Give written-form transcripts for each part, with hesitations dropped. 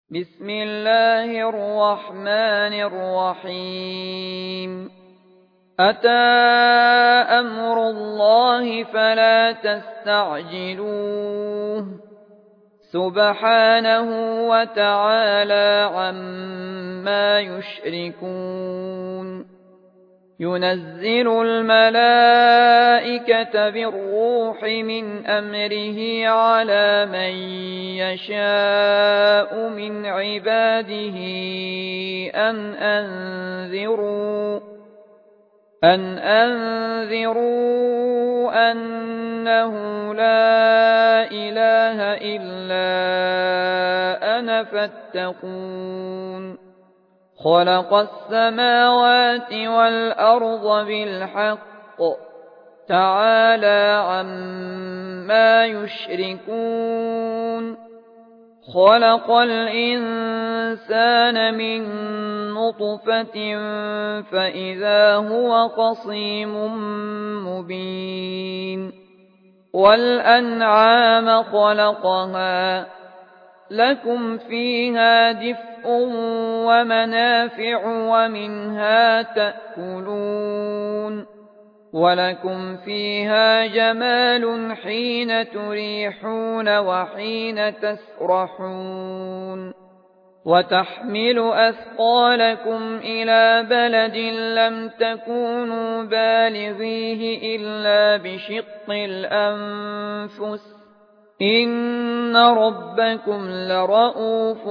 بسم الله الرحمن الرحيم أتى أمر الله فلا تستعجلوه سبحانه وتعالى عما يشركون ينزل الملائكة بالروح من أمره على من يشاء من عباده أن أنذروا أنه لا إله إلا أنا فاتقون خلق السماوات والأرض بالحق تعالى عما يشركون خلق الإنسان من نطفة فإذا هو خصيم مبين والأنعام خلقها لكم فيها دفء ومنافع ومنها تأكلون ولكم فيها جمال حين تريحون وحين تسرحون وتحمل أثقالكم إلى بلد لم تكونوا بالغيه إلا بشق الأنفس إن ربكم لرءوف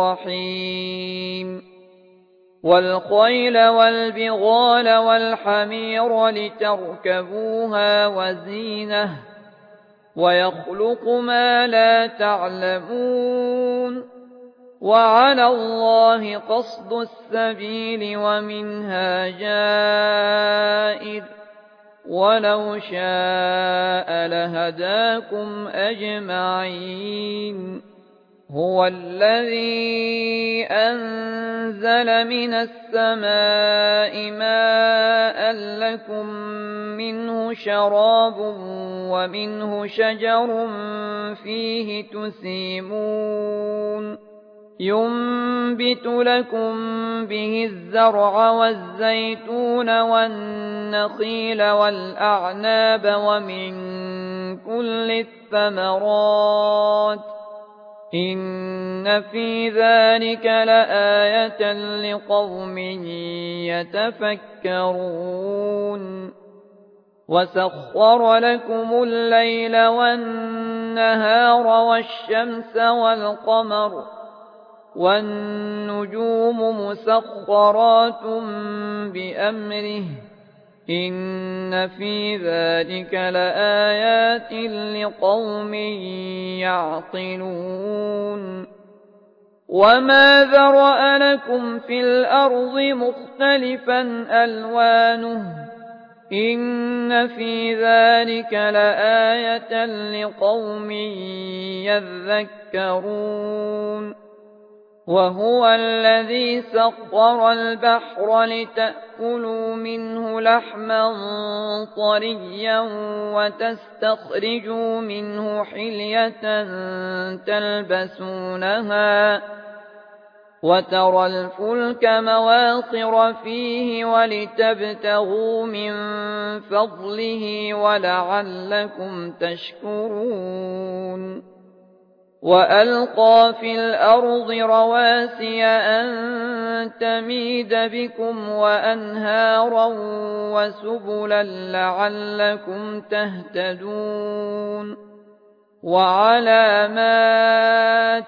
رحيم والخيل والبغال والحمير لتركبوها وزينة ويخلق ما لا تعلمون وعلى الله قصد السبيل ومنها جائر ولو شاء لهداكم أجمعين هو الذي أنزل من السماء ماء لكم منه شراب ومنه شجر فيه تسيمون ينبت لكم به الزرع والزيتون والنخيل والأعناب ومن كل الثمرات إن في ذلك لآية لقوم يتفكرون وسخر لكم الليل والنهار والشمس والقمر والنجوم مسخرات بأمره إن في ذلك لآيات لقوم يعقلون وما ذرأ لكم في الأرض مختلفا ألوانه إن في ذلك لآية لقوم يذكرون وهو الذي سخر البحر لتأكلوا منه لحما طريا وتستخرجوا منه حلية تلبسونها وترى الفلك مواخر فيه ولتبتغوا من فضله ولعلكم تشكرون وألقى في الأرض رواسي أن تميد بكم وأنهارا وسبلا لعلكم تهتدون وعلامات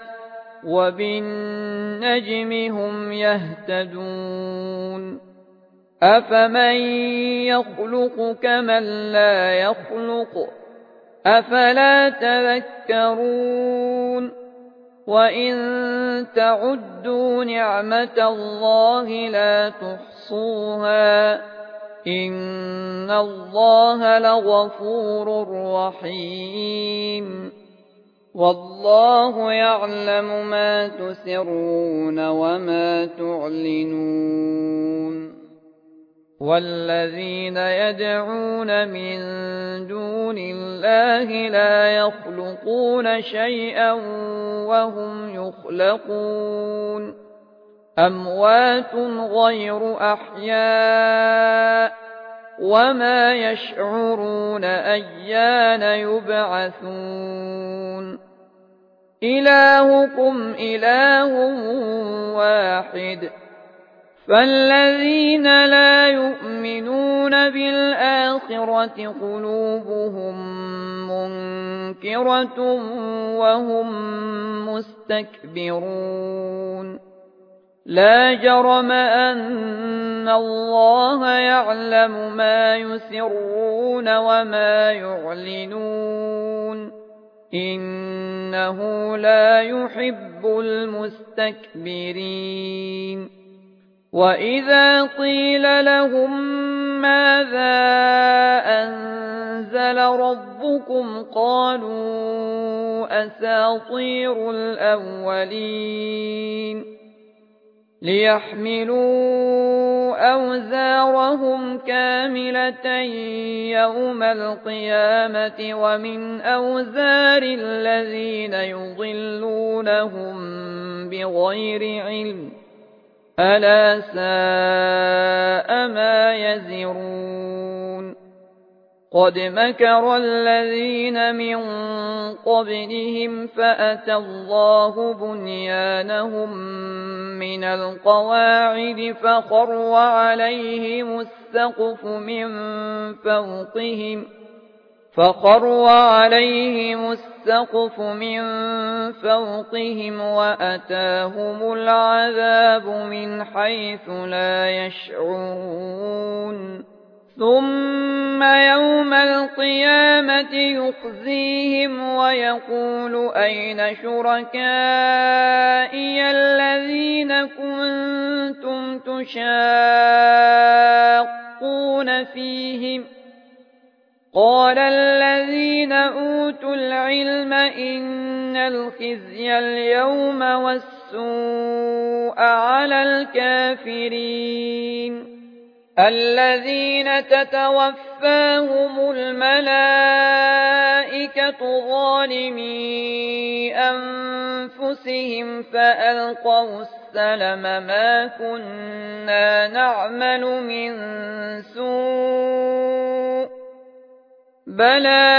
وبالنجم هم يهتدون أفمن يخلق كمن لا يخلق أفلا تذكرون وإن تعدوا نعمة الله لا تحصوها إن الله لغفور رحيم والله يعلم ما تسرون وما تعلنون والذين يدعون من دون الله لا يخلقون شيئا وهم يخلقون أموات غير أحياء وما يشعرون أيان يبعثون إلهكم إله واحد فالذين لا يؤمنون بالآخرة قلوبهم منكرة وهم مستكبرون لا جرم أن الله يعلم ما يسرون وما يعلنون إنه لا يحب المستكبرين وإذا قيل لهم ماذا أنزل ربكم قالوا أساطير الأولين ليحملوا أوزارهم كاملة يوم القيامة ومن أوزار الذين يضلونهم بغير علم ألا ساء ما يزرون قد مكر الذين من قبلهم فأتى الله بنيانهم من القواعد فخر عليهم السقف من فوقهم وأتاهم العذاب من حيث لا يشعرون ثم يوم القيامة يخزيهم ويقول أين شركائي الذين كنتم تشاقون فيهم قال الذين أوتوا العلم إن الخزي اليوم والسوء على الكافرين الذين تتوفاهم الملائكة ظالمي أنفسهم فألقوا السلم ما كنا نعمل من سوء بلى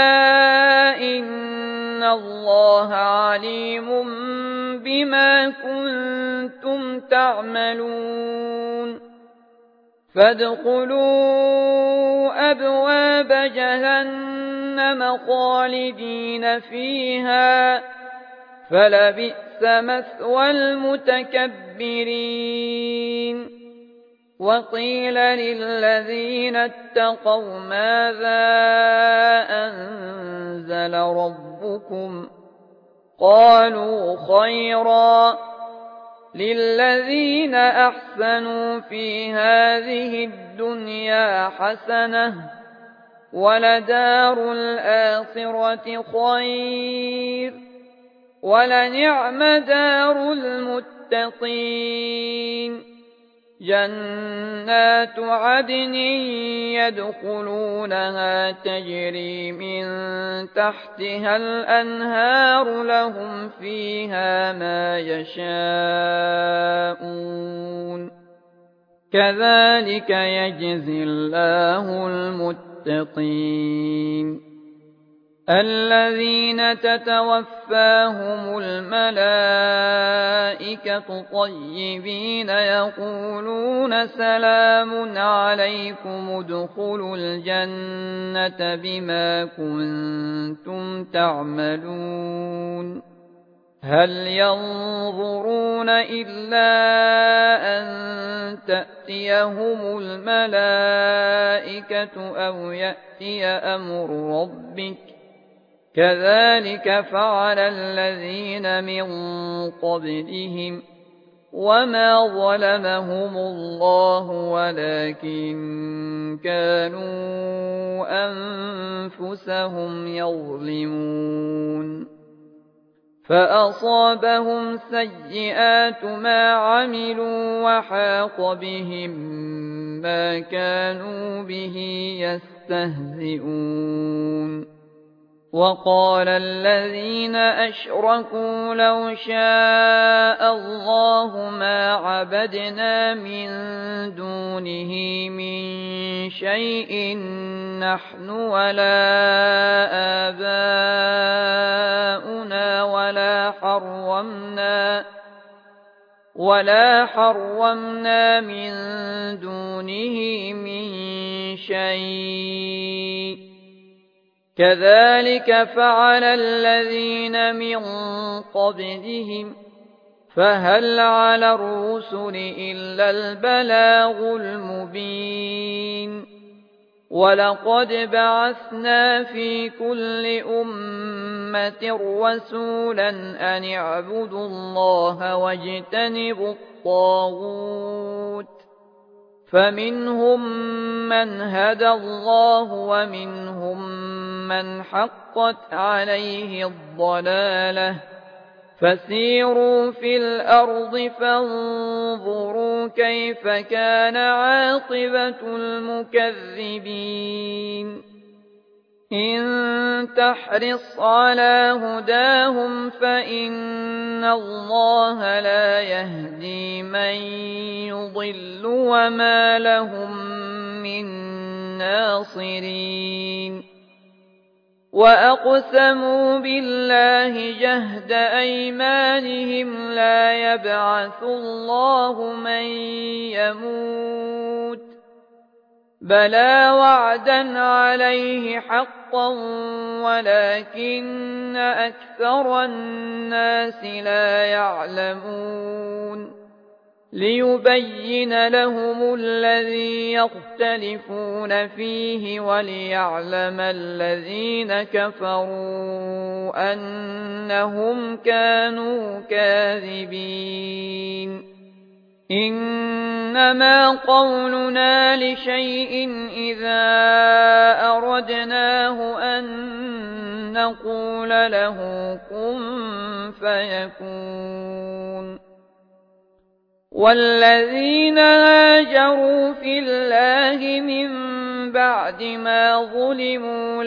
إن الله عليم بما كنتم تعملون فادخلوا أبواب جهنم خالدين فيها فلبئس مثوى المتكبرين وقيل للذين اتقوا ماذا أنزل ربكم قالوا خيرا للذين أحسنوا في هذه الدنيا حسنة ولدار الآخرة خير ولنعم دار المتقين جنات عدن يدخلونها تجري من تحتها الأنهار لهم فيها ما يشاءون كذلك يجزي الله المتقين الذين تتوفاهم الملائكة طيبين يقولون سلام عليكم ادخلوا الجنة بما كنتم تعملون هل ينظرون إلا أن تأتيهم الملائكة أو يأتي أمر ربك كذلك فعل الذين من قبلهم وما ظلمهم الله ولكن كانوا أنفسهم يظلمون فأصابهم سيئات ما عملوا وحاق بهم ما كانوا به يستهزئون وقال الذين أشركوا لو شاء الله ما عبدنا من دونه من شيء نحن ولا آباؤنا ولا حرمنا من دونه من شيء كذلك فعل الذين من قبلهم فهل على الرسل إلا البلاغ المبين ولقد بعثنا في كل أمة رسولا أن اعبدوا الله واجتنبوا الطاغوت فمنهم من هدى الله ومنهم من حقت عليه الضلالة فسيروا في الأرض فانظروا كيف كان عاقبة المكذبين إن تحرص على هداهم فإن الله لا يهدي من يضل وما لهم من ناصرين وأقسموا بالله جهد أيمانهم لا يبعث الله من يموت بلى وعدا عليه حقا ولكن أكثر الناس لا يعلمون ليبين لهم الذي يختلفون فيه وليعلم الذين كفروا أنهم كانوا كاذبين إنما قولنا لشيء إذا أردناه أن نقول له كن فيكون والذين هاجروا في الله من بعد ما ظلموا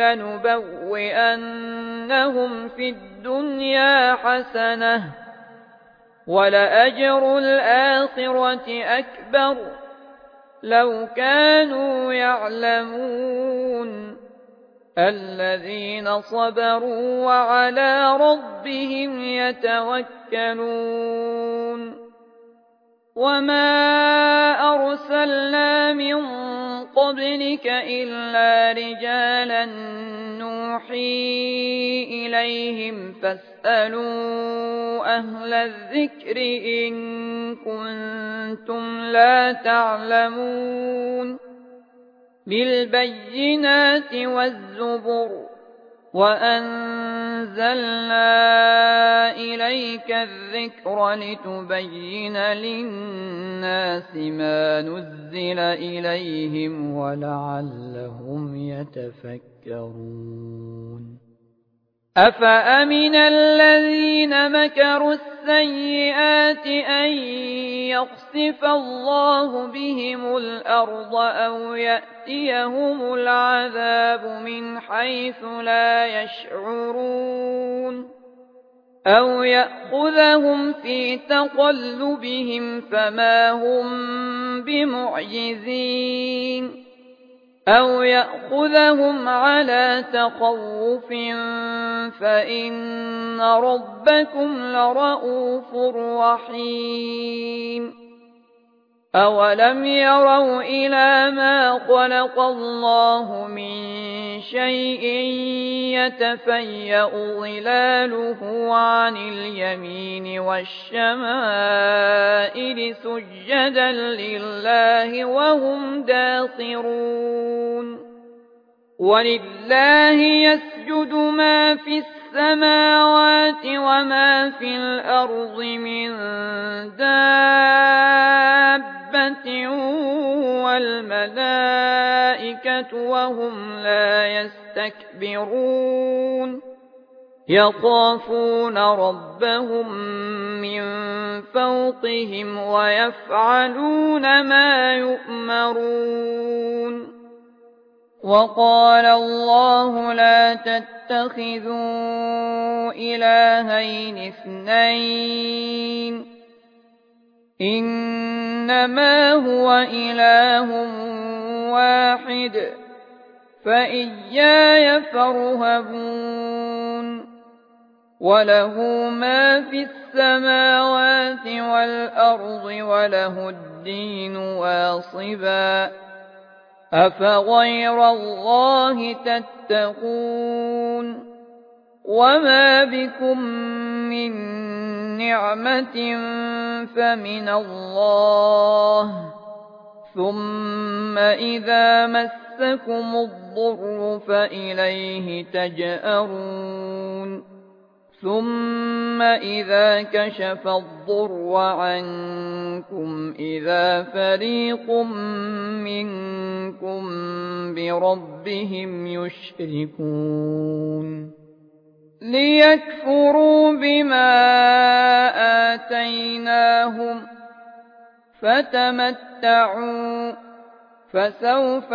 لنبوئنهم في الدنيا حسنة ولأجر الآخرة أكبر لو كانوا يعلمون الذين صبروا وعلى ربهم يتوكلون وما أرسلنا من قبلك إلا رجالا نوحي إليهم فاسألوا أهل الذكر إن كنتم لا تعلمون بالبينات والزبر وأنزلنا إليك الذكر لتبين للناس ما نزل إليهم ولعلهم يتفكرون أفأمن الذين مكروا السيئات أن يخسف الله بهم الأرض أو يأتيهم العذاب من حيث لا يشعرون أو يأخذهم في تقلبهم فما هم بمعجزين أو يأخذهم على تخوف فإن ربكم لرءوف رحيم أولم يروا إلى ما خلق الله من شيء يتفيأ ظلاله عن اليمين والشمائل سجدا لله وهم داخرون ولله يسجد ما في السماوات وما في الأرض من دابة والملائكة وهم لا يستكبرون يخافون ربهم من فوقهم ويفعلون ما يؤمرون وقال الله لا تتخذوا إلهين اثنين إنما هو إله واحد فإياي فارهبون وله ما في السماوات والأرض وله الدين واصبا أفغير الله تتقون وما بكم من نعمة فمن الله ثم إذا مسكم الضر فإليه تجأرون ثم إذا كشف الضر عنكم إذا فريق منكم بربهم يشركون ليكفروا بما آتيناهم فتمتعوا فسوف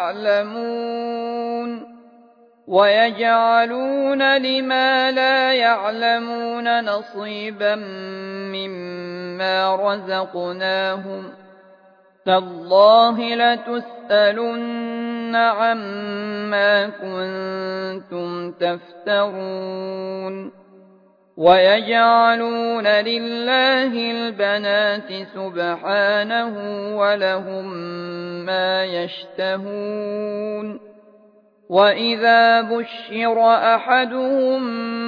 تعلمون ويجعلون لما لا يعلمون نصيبا مما رزقناهم تالله لتسألن عما كنتم تفترون ويجعلون لله البنات سبحانه ولهم ما يشتهون وإذا بشر أحدهم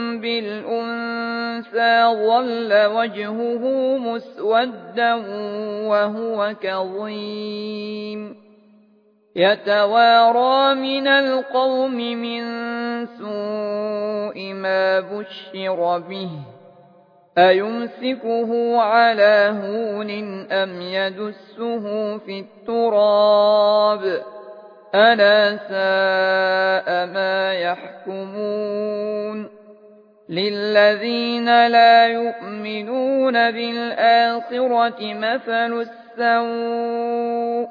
بالأنثى ظل وجهه مسودا وهو كظيم يتوارى من القوم من سوء ما بشر به أيمسكه على هون أم يدسه في التراب ألا ساء ما يحكمون للذين لا يؤمنون بالآخرة مثل السوء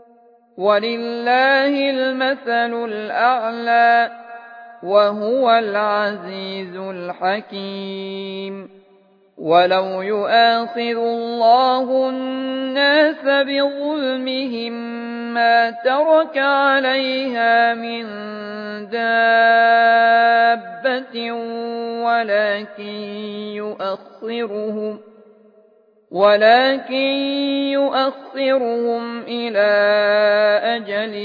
ولله المثل الأعلى وهو العزيز الحكيم ولو يؤاخذ الله الناس بظلمهم ما ترك عليها من دابة ولكن يؤخرهم إلى أجل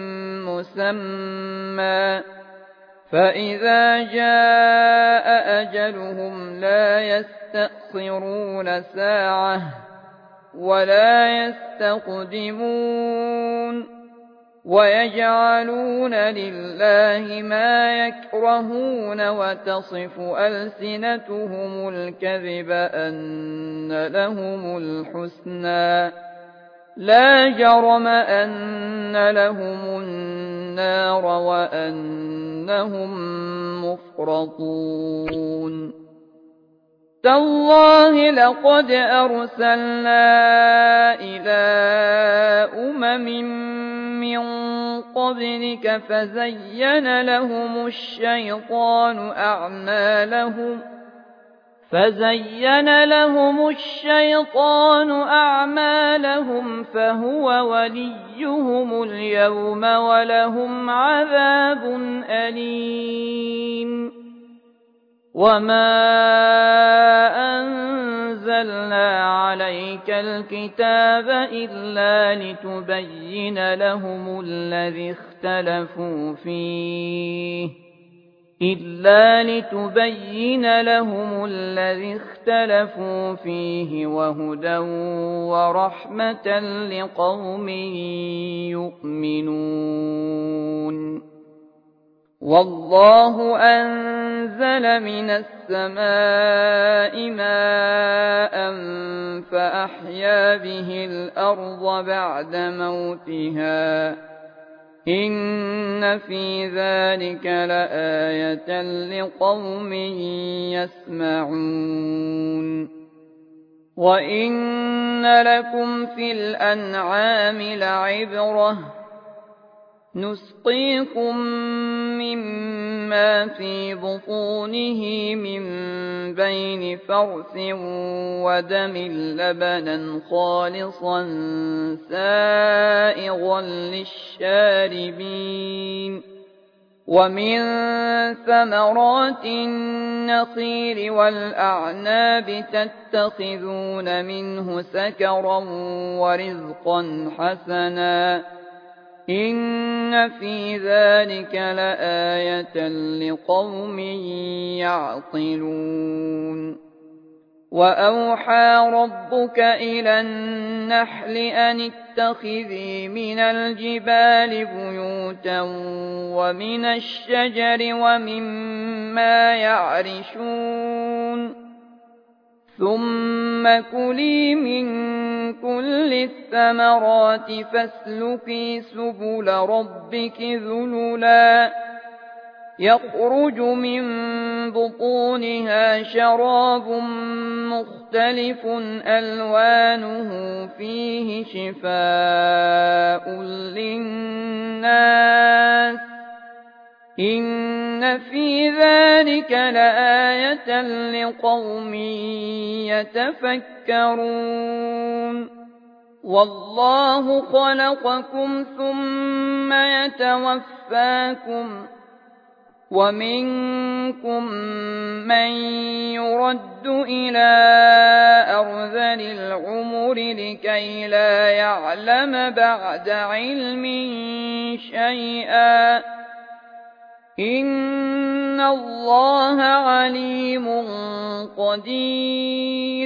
مسمى فإذا جاء أجلهم لا يستأخرون ساعة ولا يستقدمون ويجعلون لله ما يكرهون وتصف ألسنتهم الكذب أن لهم الحسنى لا جرم أن لهم النار وأنهم مفرطون تالله لقد أرسلنا إلى من قبلك فزين لهم الشيطان أعمالهم فهو وليهم اليوم ولهم عذاب أليم وما أنزلنا عليك الكتاب إلا لتبين لهم الذي اختلفوا فيه وهدى ورحمة لقوم يؤمنون والله أنزل من السماء ماء فأحيا به الأرض بعد موتها إن في ذلك لآية لقوم يسمعون وإن لكم في الأنعام لعبرة نسقيكم مما في بطونه من بين فرث ودم لبنا خالصا سائغا للشاربين ومن ثمرات النخيل والأعناب تتخذون منه سكرا ورزقا حسنا إن في ذلك لآية لقوم يعقلون وأوحى ربك إلى النحل أن اتخذي من الجبال بيوتا ومن الشجر ومما يعرشون ثم كلي من كل الثمرات فاسلكي سبل ربك ذللا يخرج من بطونها شراب مختلف ألوانه فيه شفاء للناس إن في ذلك لآية لقوم يتفكرون والله خلقكم ثم يتوفاكم ومنكم من يرد إلى أرذل العمر لكي لا يعلم بعد علم شيئا إن الله عليم قدير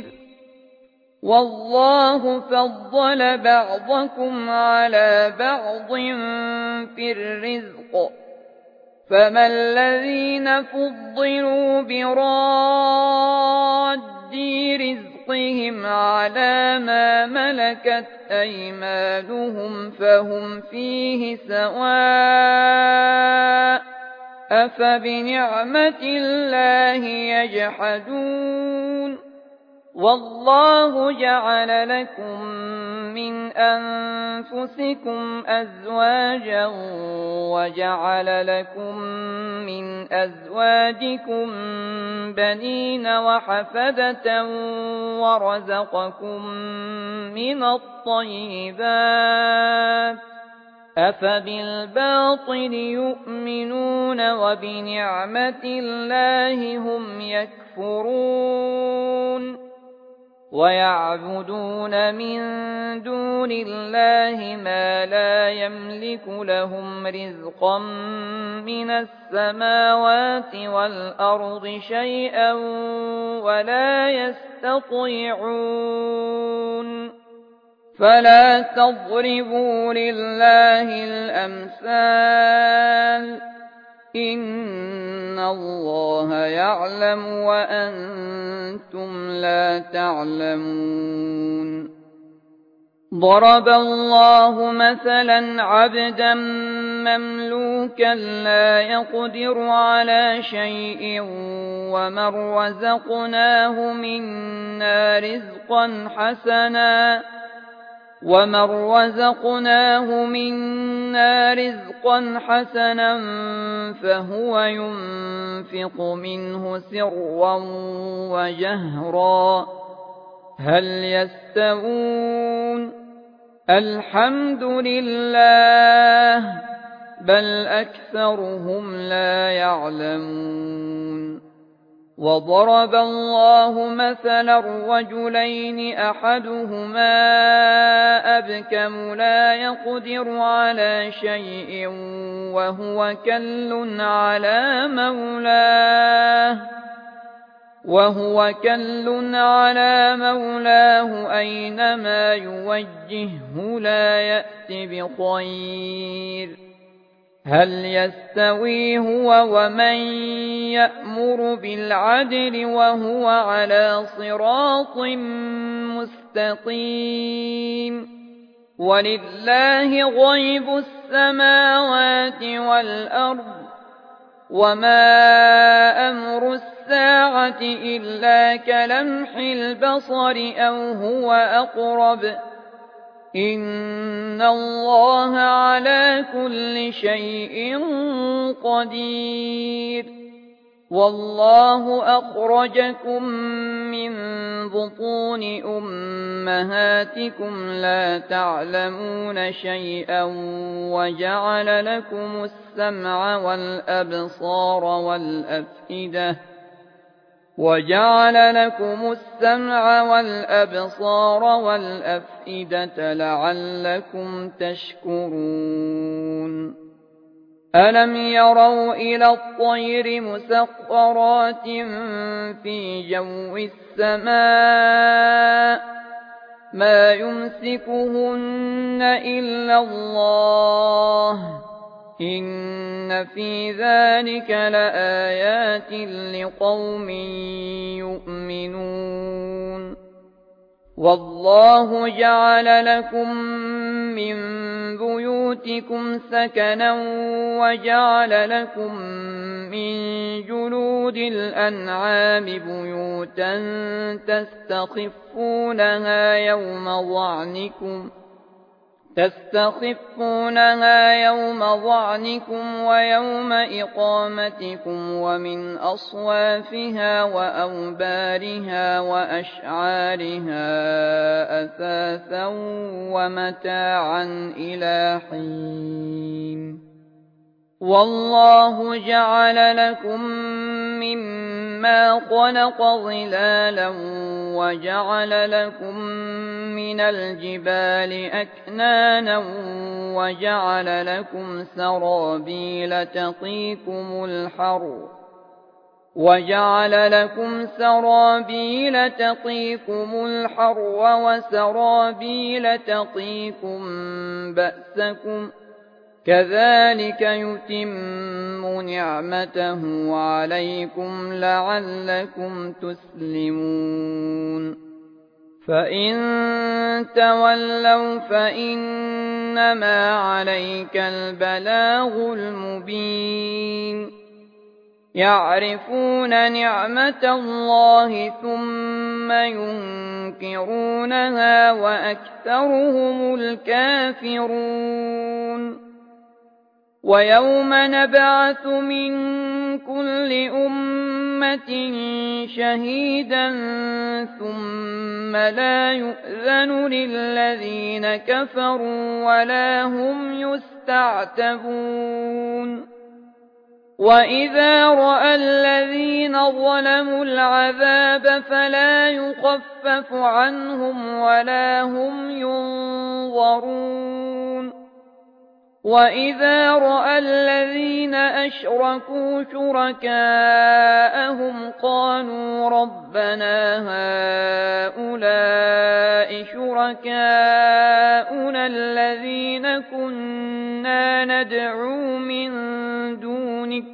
والله فضل بعضكم على بعض في الرزق فما الذين فضلوا براد رزقهم على ما ملكت أيمانهم فهم فيه سواء أفبنعمة الله يجحدون والله جعل لكم من أنفسكم أزواجا وجعل لكم من أزواجكم بنين وحفدة ورزقكم من الطيبات أفبالباطل يؤمنون وبنعمة الله هم يكفرون ويعبدون من دون الله ما لا يملك لهم رزقا من السماوات والأرض شيئا ولا يستطيعون فلا تضربوا لله الأمثال إن الله يعلم وأنتم لا تعلمون ضرب الله مثلا عبدا مملوكا لا يقدر على شيء ومن رزقناه منا رزقا حسنا فهو ينفق منه سرا وجهرا هل يستوون الحمد لله بل أكثرهم لا يعلمون وضرب الله مثلا رجلين أحدهما أبكم لا يقدر على شيء وهو كل على مولاه أينما يوجهه لا يأت بخير هل يستوي هو ومن يأمر بالعدل وهو على صراط مستقيم ولله غيب السماوات والأرض وما أمر الساعة إلا كلمح البصر أو هو أقرب إن الله على كل شيء قدير والله أخرجكم من بطون أمهاتكم لا تعلمون شيئا وجعل لكم السمع والأبصار والأفئدة لعلكم تشكرون ألم يروا إلى الطير مسخرات في جو السماء ما يمسكهن إلا الله إن في ذلك لآيات لقوم يؤمنون والله جعل لكم من بيوتكم سكنا وجعل لكم من جلود الأنعام بيوتا تستخفونها يوم ظعنكم ويوم إقامتكم ومن أصوافها وأوبارها وأشعارها أثاثا ومتاعا إلى حين والله جعل لكم مما خلق ظلالا وجعل لكم من الجبال أكنانا وجعل لكم سرابيل تقيكم الحر وسرابيل تقيكم بأسكم كذلك يتم نعمته عليكم لعلكم تسلمون فإن تولوا فإنما عليك البلاغ المبين يعرفون نعمة الله ثم ينكرونها وأكثرهم الكافرون ويوم نبعث من كل أمة شهيدا ثم لا يؤذن للذين كفروا ولا هم يستعتبون وإذا رأى الذين ظلموا العذاب فلا يخفف عنهم ولا هم ينظرون وإذا رأى الذين أشركوا شركاءهم قالوا ربنا هؤلاء شركاؤنا الذين كنا ندعو من دونك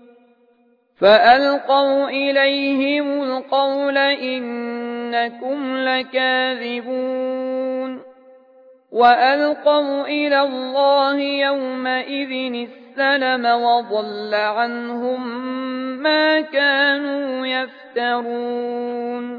فألقوا إليهم القول إنكم لكاذبون وألقوا إلى الله يومئذ السلم وضل عنهم ما كانوا يفترون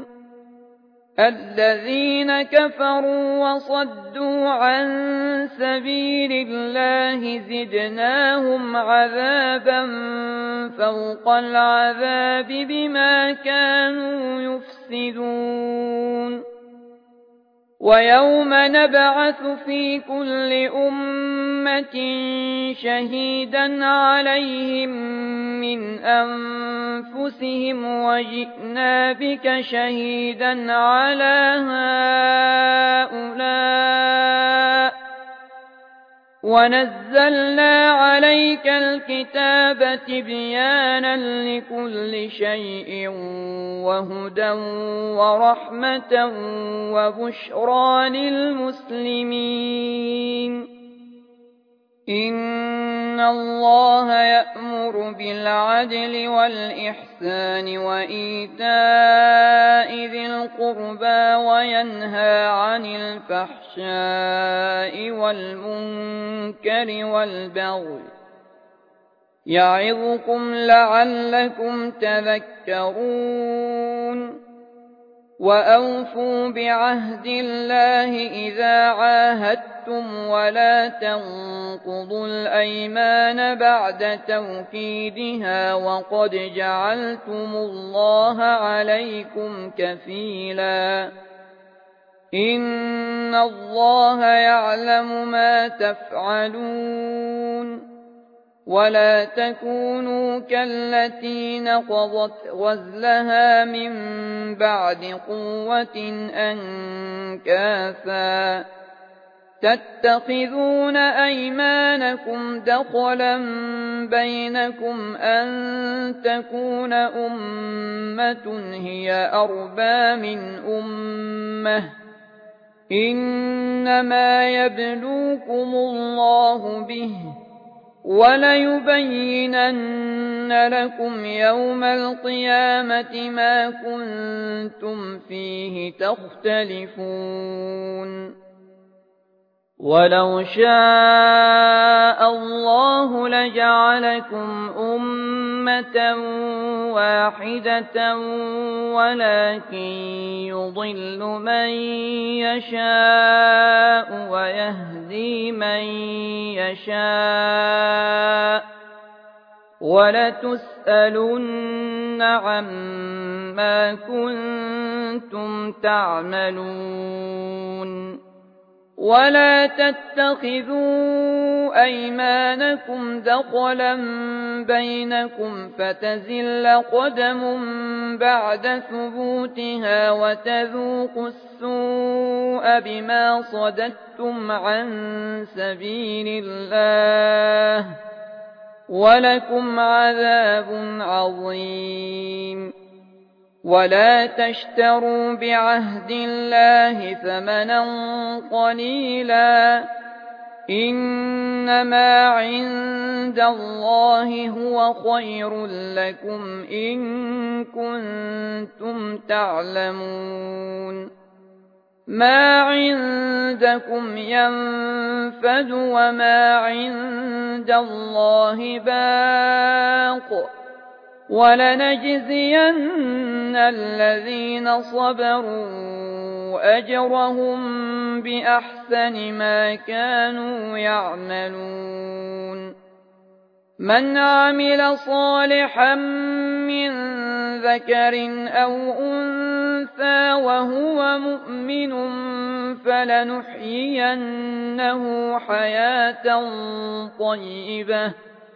الذين كفروا وصدوا عن سبيل الله زدناهم عذابا فوق العذاب بما كانوا يفسدون ويوم نبعث في كل أمة شهيدا عليهم من أنفسهم وجئنا بك شهيدا على هؤلاء ونزلنا عليك الكتاب تبيانا لكل شيء وهدى ورحمة وبشرى للمسلمين إن الله يأمر بالعدل والإحسان وإيتاء ذي القربى وينهى عن الفحشاء والمنكر والبغي يعظكم لعلكم تذكرون وأوفوا بعهد الله إذا عاهدتم ولا تنقضوا الأيمان بعد توكيدها وقد جعلتم الله عليكم كفيلا إن الله يعلم ما تفعلون ولا تكونوا كالتي نقضت غزلها من بعد قوة أنكاثا تتخذون أيمانكم دخلا بينكم أن تكون أمة هي أربى من أمة إنما يبلوكم الله به وليبينن لكم يوم القيامة ما كنتم فيه تختلفون ولو شاء الله لجعلكم أمة واحدة ولكن يضل من يشاء ويهدي من يشاء ولتسألن عما كنتم تعملون ولا تتخذوا أيمانكم دخلا بينكم فتزل قدم بعد ثبوتها وتذوقوا السوء بما صددتم عن سبيل الله ولكم عذاب عظيم ولا تشتروا بعهد الله ثمنا قليلا إنما عند الله هو خير لكم إن كنتم تعلمون ما عندكم ينفد وما عند الله باق ولنجزين الذين صبروا أجرهم بأحسن ما كانوا يعملون من عمل صالحا من ذكر أو أنثى وهو مؤمن فلنحيينه حياة طيبة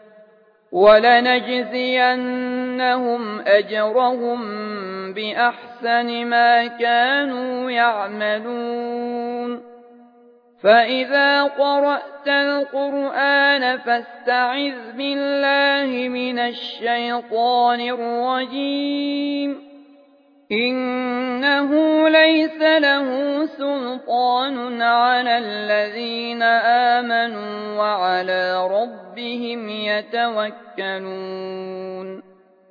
ولنجزينهم أجرهم بأحسن ما كانوا يعملون فإذا قرأت القرآن فاستعذ بالله من الشيطان الرجيم إنه ليس له سلطان على الذين آمنوا وعلى ربهم يتوكلون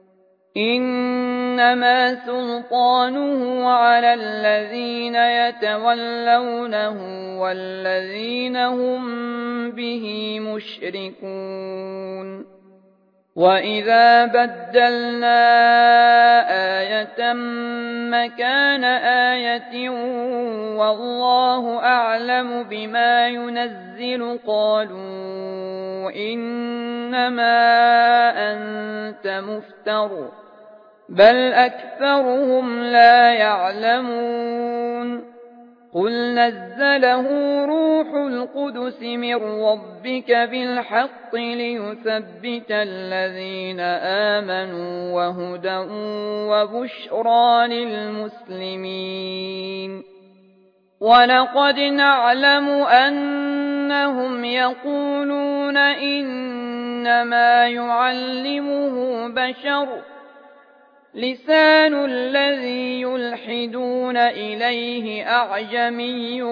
إنما سلطانه على الذين يتولونه والذين هم به مشركون وإذا بدلنا آية مكان آية والله أعلم بما ينزل قالوا إنما أنت مفتر بل أكثرهم لا يعلمون قل نزله روح القدس من ربك بالحق ليثبت الذين آمنوا وهدى وبشرى للمسلمين ولقد نعلم أنهم يقولون إنما يعلمه بشر لسان الذي يلحدون إليه أعجمي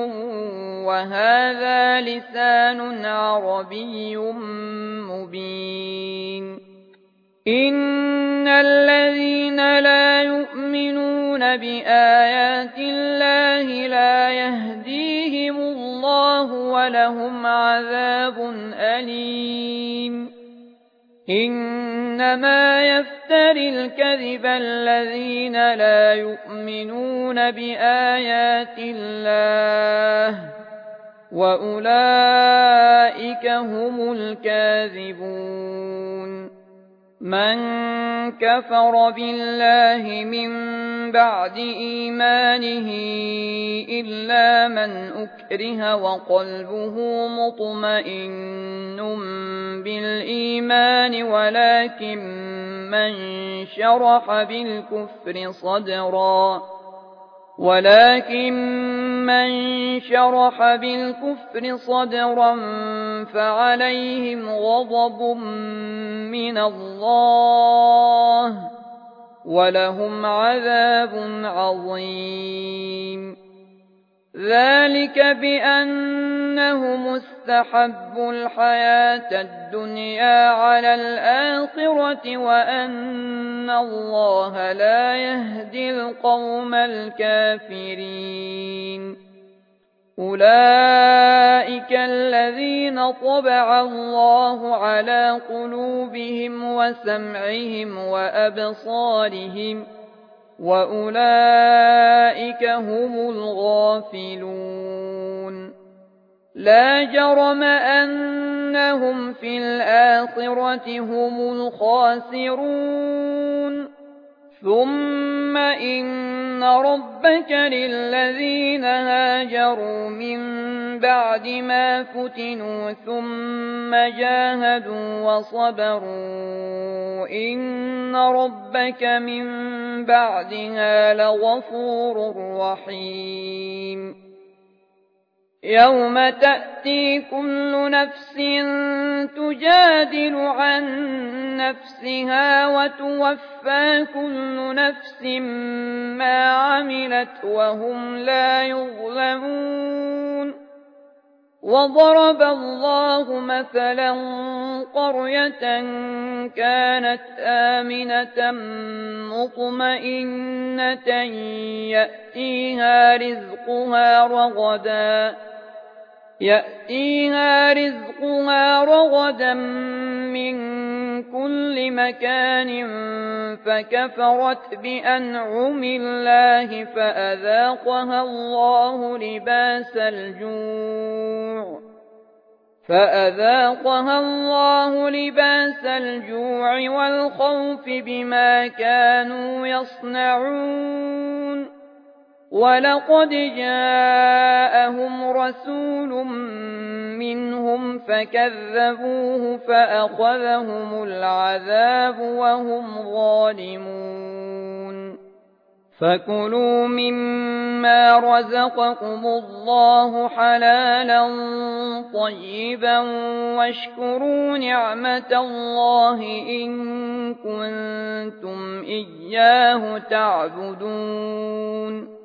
وهذا لسان عربي مبين إن الذين لا يؤمنون بآيات الله لا يهديهم الله ولهم عذاب أليم إنما يفتري الكذب الذين لا يؤمنون بآيات الله وأولئك هم الكاذبون من كفر بالله من بعد إيمانه إلا من أكره وقلبه مطمئن بالإيمان ولكن من شرح بالكفر صدرا فعليهم غضب من الله ولهم عذاب عظيم ذلك بأنهم استحبوا الحياة الدنيا على الآخرة وأن الله لا يهدي القوم الكافرين أولئك الذين طبع الله على قلوبهم وسمعهم وأبصارهم وأولئك هم الغافلون لا جرم أنهم في الآخرة هم الخاسرون ثم إن ربك للذين هاجروا من بعد ما فتنوا ثم جاهدوا وصبروا إن ربك من بعدها لغفور رحيم يوم تأتي كل نفس تجادل عن نفسها وتوفى كل نفس ما عملت وهم لا يظلمون وضرب الله مثلا قرية كانت آمنة مطمئنة يأتيها رزقها رغدا من كل مكان فكفرت بأنعم الله فأذاقها الله لباس الجوع والخوف بما كانوا يصنعون ولقد جاءهم رسول منهم فكذبوه فأخذهم العذاب وهم ظالمون فكلوا مما رزقكم الله حلالا طيبا واشكروا نعمة الله إن كنتم إياه تعبدون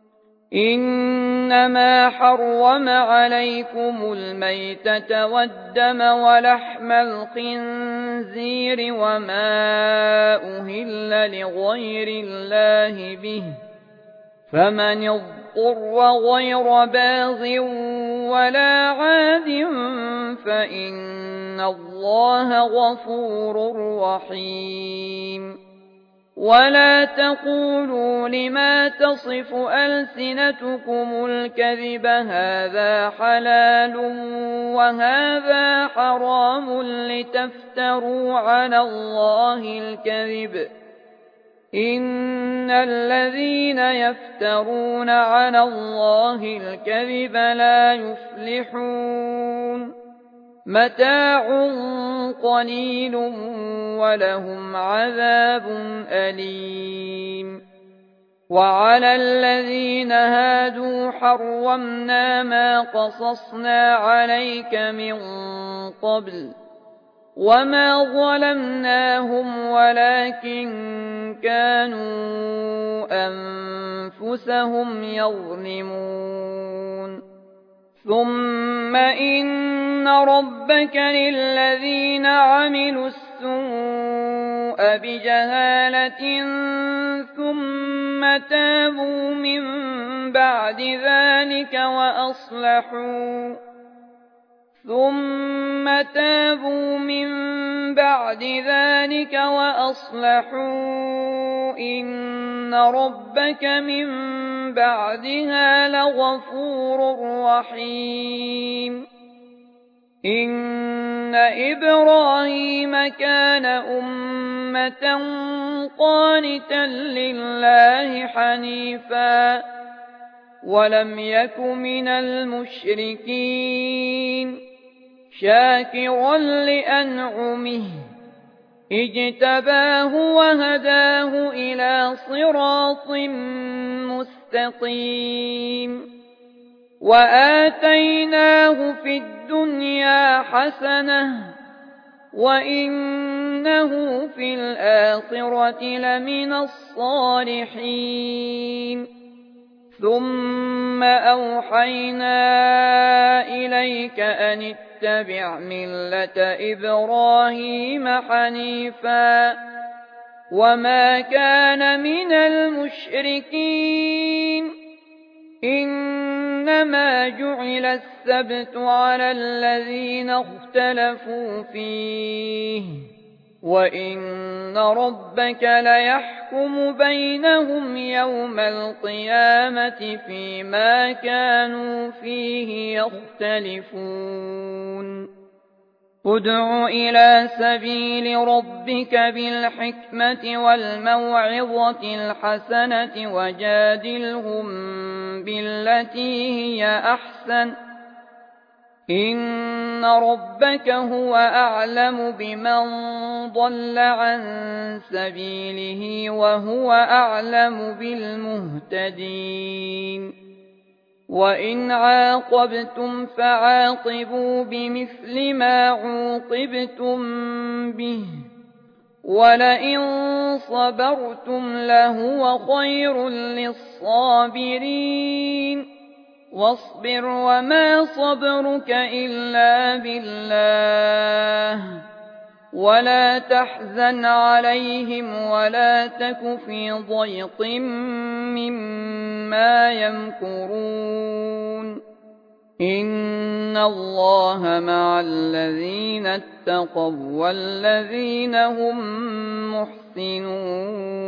إنما حرم عليكم الميتة والدم ولحم الخنزير وما أهل لغير الله به فمن اضطر غير باغ ولا عاد فإن الله غفور رحيم ولا تقولوا لما تصف ألسنتكم الكذب هذا حلال وهذا حرام لتفتروا على الله الكذب إن الذين يفترون على الله الكذب لا يفلحون متاع قليل ولهم عذاب أليم وعلى الذين هادوا حرمنا ما قصصنا عليك من قبل وما ظلمناهم ولكن كانوا أنفسهم يظلمون ثم إن ربك للذين عملوا السوء بجهالة ثم تابوا من بعد ذلك وأصلحوا إن ربك من بعدها لغفور رحيم إن إبراهيم كان أمة قانتا لله حنيفا ولم يك من المشركين شاكرا لأنعمه اجتباه وهداه إلى صراط مستقيم وآتيناه في الدنيا حسنة وإنه في الآخرة لمن الصالحين ثم أوحينا إليك أن اتبع ملة إبراهيم حنيفا وما كان من المشركين إنما جعل السبت على الذين اختلفوا فيه وإن ربك ليحكم بينهم يوم القيامة فيما كانوا فيه يختلفون ادع إلى سبيل ربك بالحكمة والموعظة الحسنة وجادلهم بالتي هي أحسن إن ربك هو أعلم بمن ضل عن سبيله وهو أعلم بالمهتدين وإن عاقبتم فعاقبوا بمثل ما عوقبتم به ولئن صبرتم لهو خير للصابرين واصبر وما صبرك إلا بالله ولا تحزن عليهم ولا تك في ضيق مما يمكرون إن الله مع الذين اتقوا والذين هم محسنون